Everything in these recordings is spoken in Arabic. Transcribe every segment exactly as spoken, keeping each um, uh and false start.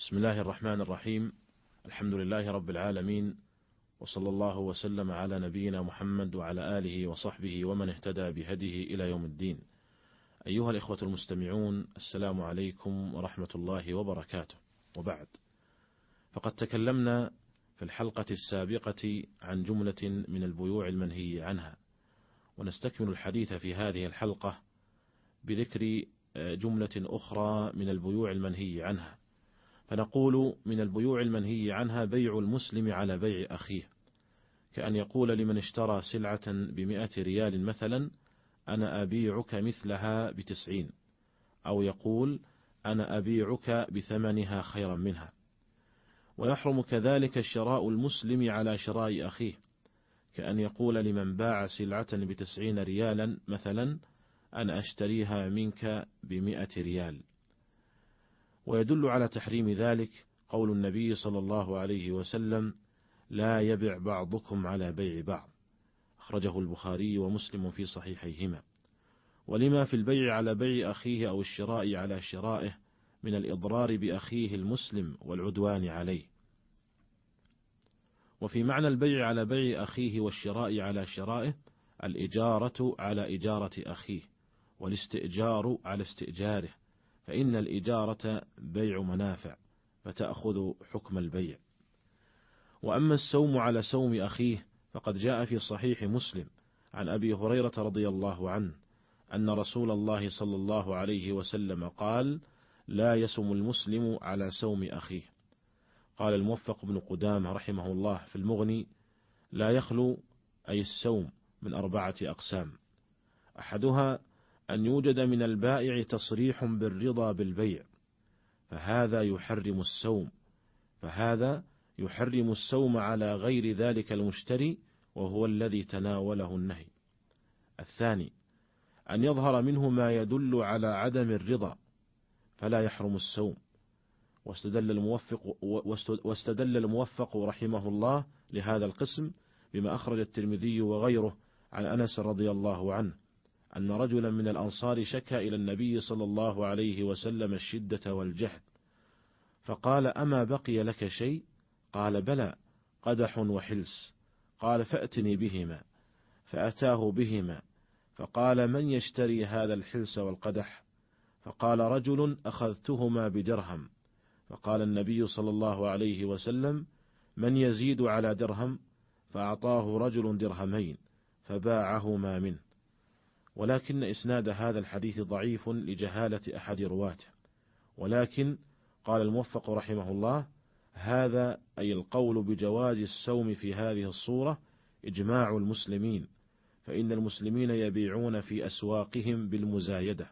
بسم الله الرحمن الرحيم. الحمد لله رب العالمين، وصلى الله وسلم على نبينا محمد وعلى آله وصحبه ومن اهتدى بهديه إلى يوم الدين. أيها الإخوة المستمعون، السلام عليكم ورحمة الله وبركاته. وبعد، فقد تكلمنا في الحلقة السابقة عن جملة من البيوع المنهي عنها، ونستكمل الحديث في هذه الحلقة بذكر جملة أخرى من البيوع المنهي عنها. فنقول: من البيوع المنهي عنها بيع المسلم على بيع أخيه، كأن يقول لمن اشترى سلعة بمئة ريال مثلا: أنا أبيعك مثلها بتسعين، أو يقول: أنا أبيعك بثمنها خيرا منها. ويحرم كذلك شراء المسلم على شراء أخيه، كأن يقول لمن باع سلعة بتسعين ريالا مثلا: أنا أشتريها منك بمئة ريال. ويدل على تحريم ذلك قول النبي صلى الله عليه وسلم: لا يبع بعضكم على بيع بعض، أخرجه البخاري ومسلم في صحيحيهما. ولما في البيع على بيع أخيه أو الشراء على شرائه من الإضرار بأخيه المسلم والعدوان عليه. وفي معنى البيع على بيع أخيه والشراء على شرائه الإجارة على إجارة أخيه، والاستئجار على استئجاره، فإن الإجارة بيع منافع فتأخذ حكم البيع. وأما السوم على سوم أخيه فقد جاء في صحيح مسلم عن أبي هريرة رضي الله عنه أن رسول الله صلى الله عليه وسلم قال: لا يسم المسلم على سوم أخيه. قال الموفق بن قدامة رحمه الله في المغني: لا يخلو أي السوم من أربعة أقسام: أحدها أن يوجد من البائع تصريح بالرضا بالبيع، فهذا يحرم السوم فهذا يحرم السوم على غير ذلك المشتري، وهو الذي تناوله النهي. الثاني أن يظهر منه ما يدل على عدم الرضا، فلا يحرم السوم. واستدل الموفق, واستدل الموفق رحمه الله لهذا القسم بما أخرج الترمذي وغيره عن أنس رضي الله عنه أن رجلا من الأنصار شكى إلى النبي صلى الله عليه وسلم الشدة والجهد، فقال: أما بقي لك شيء؟ قال: بلى، قدح وحلس. قال: فأتني بهما. فأتاه بهما، فقال: من يشتري هذا الحلس والقدح؟ فقال رجل: أخذتهما بدرهم. فقال النبي صلى الله عليه وسلم: من يزيد على درهم؟ فأعطاه رجل درهمين فباعهما منه. ولكن إسناد هذا الحديث ضعيف لجهالة أحد رواته. ولكن قال الموفق رحمه الله: هذا أي القول بجواز السوم في هذه الصورة إجماع المسلمين، فإن المسلمين يبيعون في أسواقهم بالمزايدة.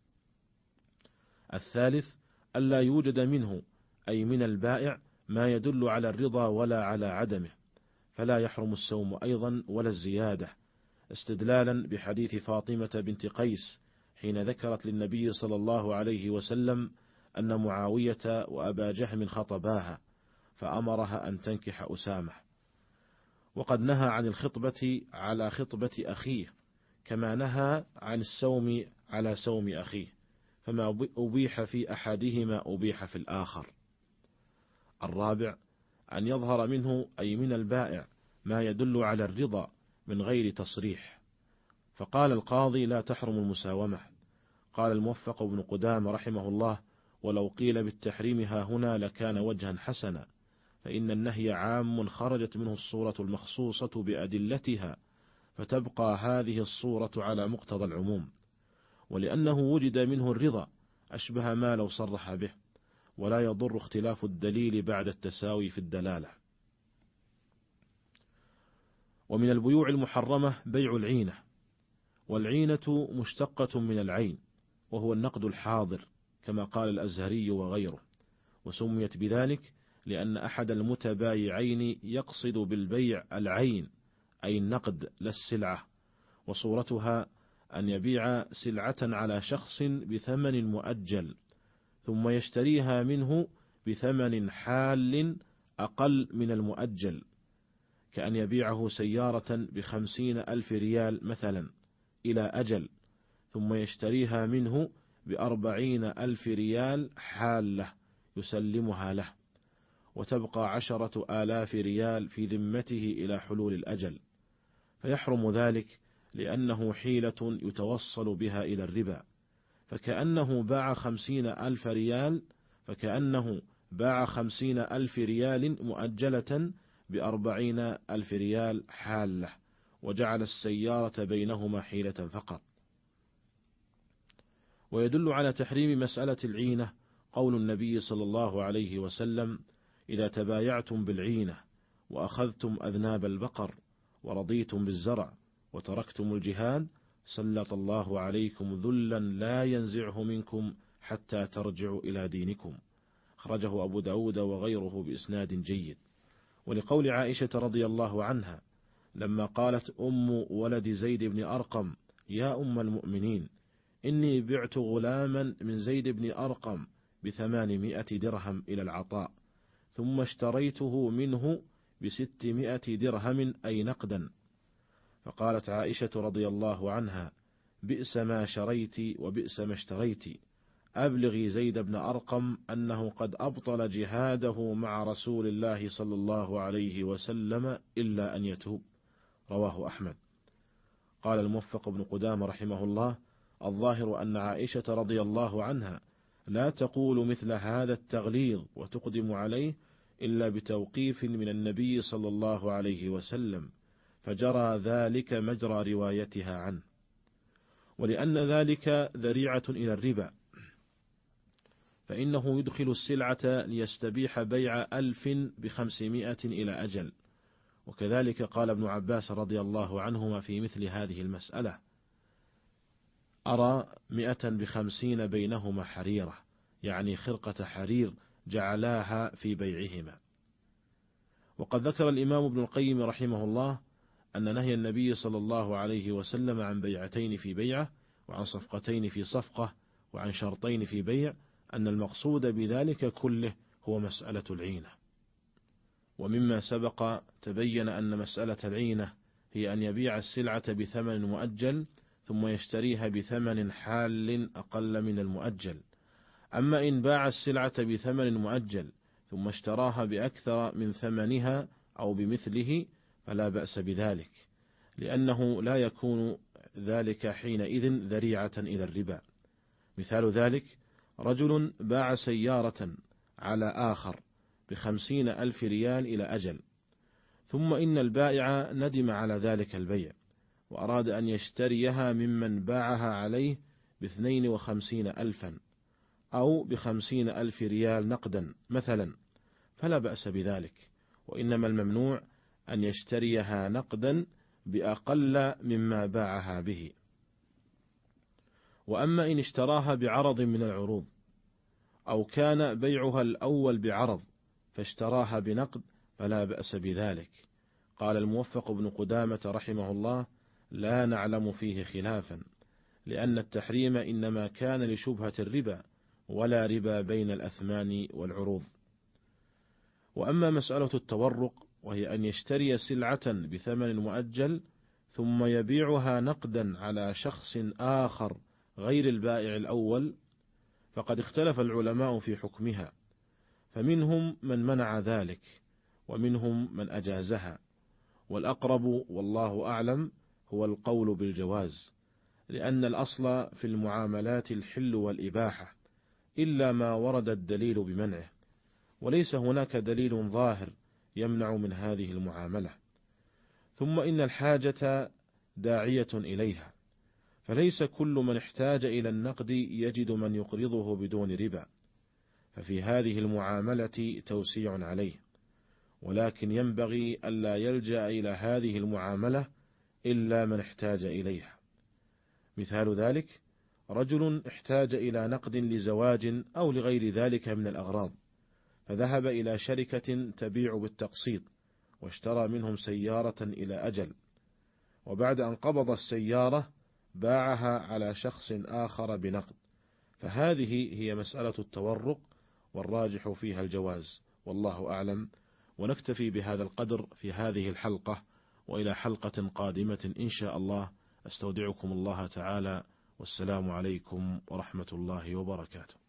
الثالث ألا يوجد منه أي من البائع ما يدل على الرضا ولا على عدمه، فلا يحرم السوم أيضا ولا الزيادة، استدلالا بحديث فاطمة بنت قيس حين ذكرت للنبي صلى الله عليه وسلم أن معاوية وأبا جهم خطباها فأمرها أن تنكح أسامة. وقد نهى عن الخطبة على خطبة أخيه، كما نهى عن السوم على سوم أخيه، فما أبيح في أحدهما أبيح في الآخر. الرابع أن يظهر منه أي من البائع ما يدل على الرضا من غير تصريح. فقال القاضي: لا تحرم المساومة. قال الموفق بن قدامة رحمه الله: ولو قيل بالتحريم ها هنا لكان وجها حسنا، فإن النهي عام خرجت منه الصورة المخصوصة بأدلتها، فتبقى هذه الصورة على مقتضى العموم. ولأنه وجد منه الرضا أشبه ما لو صرح به، ولا يضر اختلاف الدليل بعد التساوي في الدلالة. ومن البيوع المحرمة بيع العينة، والعينة مشتقة من العين، وهو النقد الحاضر كما قال الأزهري وغيره، وسميت بذلك لأن أحد المتبايعين يقصد بالبيع العين أي النقد لا السلعة. وصورتها أن يبيع سلعة على شخص بثمن مؤجل ثم يشتريها منه بثمن حال أقل من المؤجل، كأن يبيعه سيارة بخمسين ألف ريال مثلا إلى أجل، ثم يشتريها منه بأربعين ألف ريال حالة يسلمها له، وتبقى عشرة آلاف ريال في ذمته إلى حلول الأجل، فيحرم ذلك لأنه حيلة يتوصل بها إلى الربا، فكأنه باع خمسين ألف ريال فكأنه باع خمسين ألف ريال مؤجلة بأربعين ألف ريال حالة، وجعل السيارة بينهما حيلة فقط. ويدل على تحريم مسألة العينة قول النبي صلى الله عليه وسلم: إذا تبايعتم بالعينة وأخذتم أذناب البقر ورضيتم بالزرع وتركتم الجهاد سلط الله عليكم ذلا لا ينزعه منكم حتى ترجعوا إلى دينكم. أخرجه أبو داود وغيره بإسناد جيد. ولقول عائشة رضي الله عنها لما قالت أم ولد زيد بن أرقم: يا أم المؤمنين، إني بعت غلاما من زيد بن أرقم بثمانمائة درهم إلى العطاء، ثم اشتريته منه بستمائة درهم أي نقدا. فقالت عائشة رضي الله عنها: بئس ما شريت وبئس ما اشتريت، أبلغي زيد بن أرقم أنه قد أبطل جهاده مع رسول الله صلى الله عليه وسلم إلا أن يتوب. رواه أحمد. قال الموفق بن قدامة رحمه الله: الظاهر أن عائشة رضي الله عنها لا تقول مثل هذا التغليظ وتقدم عليه إلا بتوقيف من النبي صلى الله عليه وسلم، فجرى ذلك مجرى روايتها عنه، ولأن ذلك ذريعة إلى الربا، فإنه يدخل السلعة ليستبيح بيع ألف بخمسمائة إلى أجل. وكذلك قال ابن عباس رضي الله عنهما في مثل هذه المسألة: أرى مئة بخمسين بينهما حريرة، يعني خرقة حرير جعلاها في بيعهما. وقد ذكر الإمام ابن القيم رحمه الله أن نهي النبي صلى الله عليه وسلم عن بيعتين في بيعة، وعن صفقتين في صفقة، وعن شرطين في بيع، أن المقصود بذلك كله هو مسألة العينة. ومما سبق تبين أن مسألة العينة هي أن يبيع السلعة بثمن مؤجل ثم يشتريها بثمن حال أقل من المؤجل. أما إن باع السلعة بثمن مؤجل ثم اشتراها بأكثر من ثمنها أو بمثله فلا بأس بذلك، لأنه لا يكون ذلك حينئذ ذريعة إلى الربا. مثال ذلك: رجل باع سيارة على آخر بخمسين ألف ريال إلى أجل، ثم إن البائع ندم على ذلك البيع وأراد أن يشتريها ممن باعها عليه باثنين وخمسين ألفا أو بخمسين ألف ريال نقدا مثلا، فلا بأس بذلك، وإنما الممنوع أن يشتريها نقدا بأقل مما باعها به. وأما إن اشتراها بعرض من العروض، أو كان بيعها الأول بعرض فاشتراها بنقد، فلا بأس بذلك. قال الموفق بن قدامة رحمه الله: لا نعلم فيه خلافا، لأن التحريم إنما كان لشبهة الربا، ولا ربا بين الأثمان والعروض. وأما مسألة التورق، وهي أن يشتري سلعة بثمن مؤجل ثم يبيعها نقدا على شخص آخر غير البائع الأول، فقد اختلف العلماء في حكمها، فمنهم من منع ذلك ومنهم من أجازها، والأقرب والله أعلم هو القول بالجواز، لأن الأصل في المعاملات الحل والإباحة إلا ما ورد الدليل بمنعه، وليس هناك دليل ظاهر يمنع من هذه المعاملة. ثم إن الحاجة داعية إليها، فليس كل من احتاج إلى النقد يجد من يقرضه بدون ربا، ففي هذه المعاملة توسيع عليه، ولكن ينبغي ألا يلجأ إلى هذه المعاملة إلا من احتاج إليها. مثال ذلك: رجل احتاج إلى نقد لزواج أو لغير ذلك من الأغراض، فذهب إلى شركة تبيع بالتقسيط واشترى منهم سيارة إلى أجل، وبعد أن قبض السيارة باعها على شخص آخر بنقد، فهذه هي مسألة التورق، والراجح فيها الجواز، والله أعلم. ونكتفي بهذا القدر في هذه الحلقة، وإلى حلقة قادمة إن شاء الله أستودعكم الله تعالى، والسلام عليكم ورحمة الله وبركاته.